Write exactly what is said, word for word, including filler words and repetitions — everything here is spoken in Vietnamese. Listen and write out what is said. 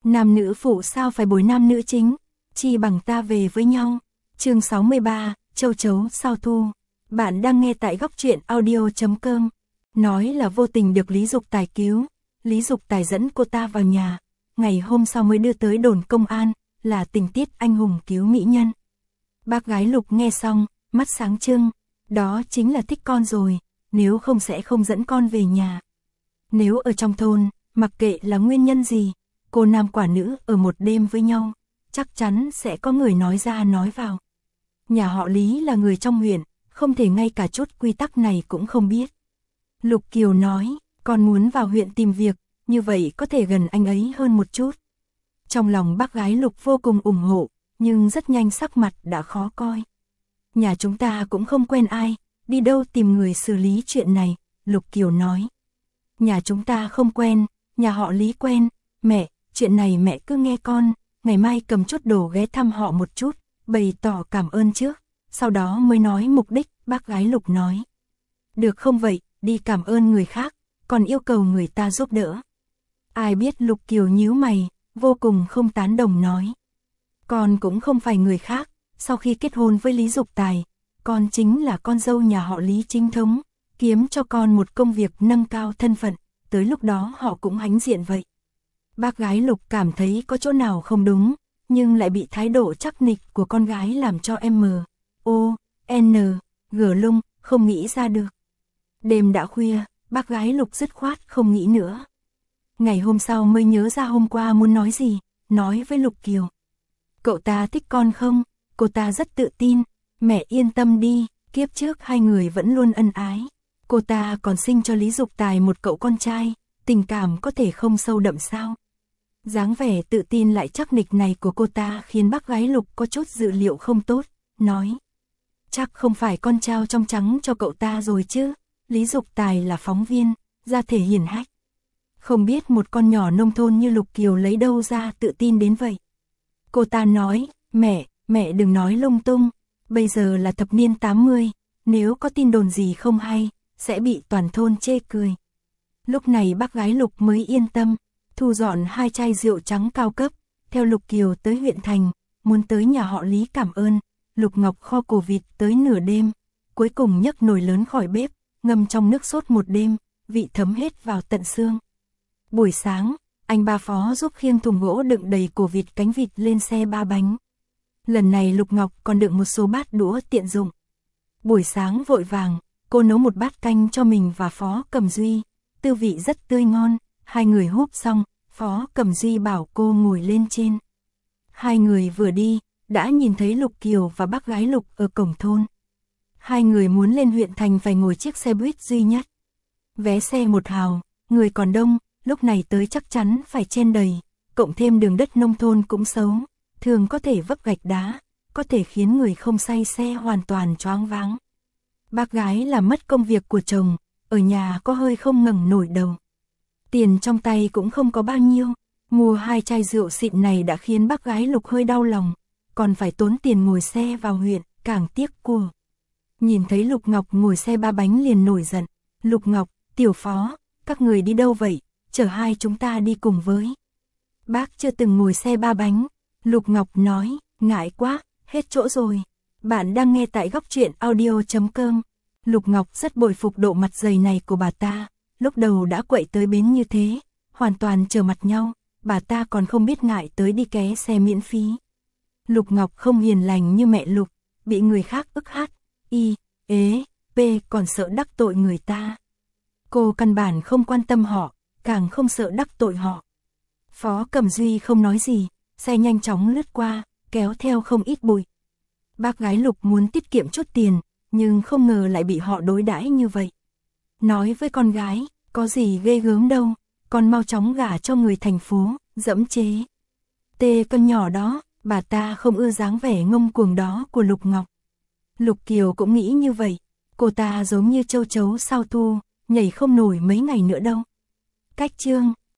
Nam nữ phụ sao phải bồi nam nữ chính, chi bằng ta về với nhau. Chương sáu mươi ba, châu chấu sao thu. Bạn đang nghe tại góc truyện audio chấm com. Nói là vô tình được Lý Dục Tài cứu, Lý Dục Tài dẫn cô ta vào nhà, ngày hôm sau mới đưa tới đồn công an, là tình tiết anh hùng cứu mỹ nhân. Bác gái Lục nghe xong, mắt sáng trưng, đó chính là thích con rồi, nếu không sẽ không dẫn con về nhà. Nếu ở trong thôn, mặc kệ là nguyên nhân gì, cô nam quả nữ ở một đêm với nhau, chắc chắn sẽ có người nói ra nói vào. Nhà họ Lý là người trong huyện, không thể ngay cả chút quy tắc này cũng không biết. Lục Kiều nói, con muốn vào huyện tìm việc, như vậy có thể gần anh ấy hơn một chút. Trong lòng bác gái Lục vô cùng ủng hộ, nhưng rất nhanh sắc mặt đã khó coi. Nhà chúng ta cũng không quen ai, đi đâu tìm người xử lý chuyện này, Lục Kiều nói. Nhà chúng ta không quen, nhà họ Lý quen, mẹ, chuyện này mẹ cứ nghe con, ngày mai cầm chút đồ ghé thăm họ một chút, bày tỏ cảm ơn trước, sau đó mới nói mục đích, bác gái Lục nói. Được không vậy, đi cảm ơn người khác, còn yêu cầu người ta giúp đỡ. Ai biết Lục Kiều nhíu mày, vô cùng không tán đồng nói. Con cũng không phải người khác, sau khi kết hôn với Lý Dục Tài, con chính là con dâu nhà họ Lý chính thống, kiếm cho con một công việc nâng cao thân phận, tới lúc đó họ cũng hãnh diện vậy. Bác gái Lục cảm thấy có chỗ nào không đúng, nhưng lại bị thái độ chắc nịch của con gái làm cho M, O, N, G lung, không nghĩ ra được. Đêm đã khuya, bác gái Lục dứt khoát không nghĩ nữa. Ngày hôm sau mới nhớ ra hôm qua muốn nói gì, nói với Lục Kiều. Cậu ta thích con không? Cô ta rất tự tin, mẹ yên tâm đi, kiếp trước hai người vẫn luôn ân ái. Cô ta còn sinh cho Lý Dục Tài một cậu con trai, tình cảm có thể không sâu đậm sao? Dáng vẻ tự tin lại chắc nịch này của cô ta khiến bác gái Lục có chút dự liệu không tốt, nói. Chắc không phải con trao trong trắng cho cậu ta rồi chứ, Lý Dục Tài là phóng viên, ra thể hiển hách. Không biết một con nhỏ nông thôn như Lục Kiều lấy đâu ra tự tin đến vậy. Cô ta nói, mẹ, mẹ đừng nói lung tung, bây giờ là thập niên tám mươi, nếu có tin đồn gì không hay, sẽ bị toàn thôn chê cười. Lúc này bác gái Lục mới yên tâm, thu dọn hai chai rượu trắng cao cấp, theo Lục Kiều tới huyện thành, muốn tới nhà họ Lý cảm ơn. Lục Ngọc kho cổ vịt tới nửa đêm, cuối cùng nhấc nồi lớn khỏi bếp, ngâm trong nước sốt một đêm, vị thấm hết vào tận xương. Buổi sáng, anh ba Phó giúp khiêng thùng gỗ đựng đầy cổ vịt cánh vịt lên xe ba bánh. Lần này Lục Ngọc còn đựng một số bát đũa tiện dụng. Buổi sáng vội vàng, cô nấu một bát canh cho mình và Phó Cẩm Duy, tư vị rất tươi ngon, hai người húp xong, Phó Cẩm Duy bảo cô ngồi lên trên. Hai người vừa đi, đã nhìn thấy Lục Kiều và bác gái Lục ở cổng thôn. Hai người muốn lên huyện thành phải ngồi chiếc xe buýt duy nhất. Vé xe một hào, người còn đông, lúc này tới chắc chắn phải chen đầy, cộng thêm đường đất nông thôn cũng xấu, thường có thể vấp gạch đá, có thể khiến người không say xe hoàn toàn choáng váng. Bác gái là mất công việc của chồng, ở nhà có hơi không ngẩng nổi đầu. Tiền trong tay cũng không có bao nhiêu, mua hai chai rượu xịn này đã khiến bác gái Lục hơi đau lòng, còn phải tốn tiền ngồi xe vào huyện, càng tiếc của. Nhìn thấy Lục Ngọc ngồi xe ba bánh liền nổi giận. Lục Ngọc, Tiểu Phó, các người đi đâu vậy? Chở hai chúng ta đi cùng với. Bác chưa từng ngồi xe ba bánh. Lục Ngọc nói, ngại quá, hết chỗ rồi. Bạn đang nghe tại góc truyện audio chấm com. Lục Ngọc rất bội phục độ mặt dày này của bà ta. Lúc đầu đã quậy tới bến như thế, hoàn toàn trở mặt nhau, bà ta còn không biết ngại tới đi ké xe miễn phí. Lục Ngọc không hiền lành như mẹ Lục, bị người khác ức hát, y, ế, p còn sợ đắc tội người ta. Cô căn bản không quan tâm họ, càng không sợ đắc tội họ. Phó Cẩm Duy không nói gì, xe nhanh chóng lướt qua, kéo theo không ít bụi. Bác gái Lục muốn tiết kiệm chút tiền, nhưng không ngờ lại bị họ đối đãi như vậy. Nói với con gái, có gì ghê gớm đâu, con mau chóng gả cho người thành phố, dẫm chế. Tê con nhỏ đó, bà ta không ưa dáng vẻ ngông cuồng đó của Lục Ngọc. Lục Kiều cũng nghĩ như vậy, cô ta giống như châu chấu sao thu, nhảy không nổi mấy ngày nữa đâu. Cách chương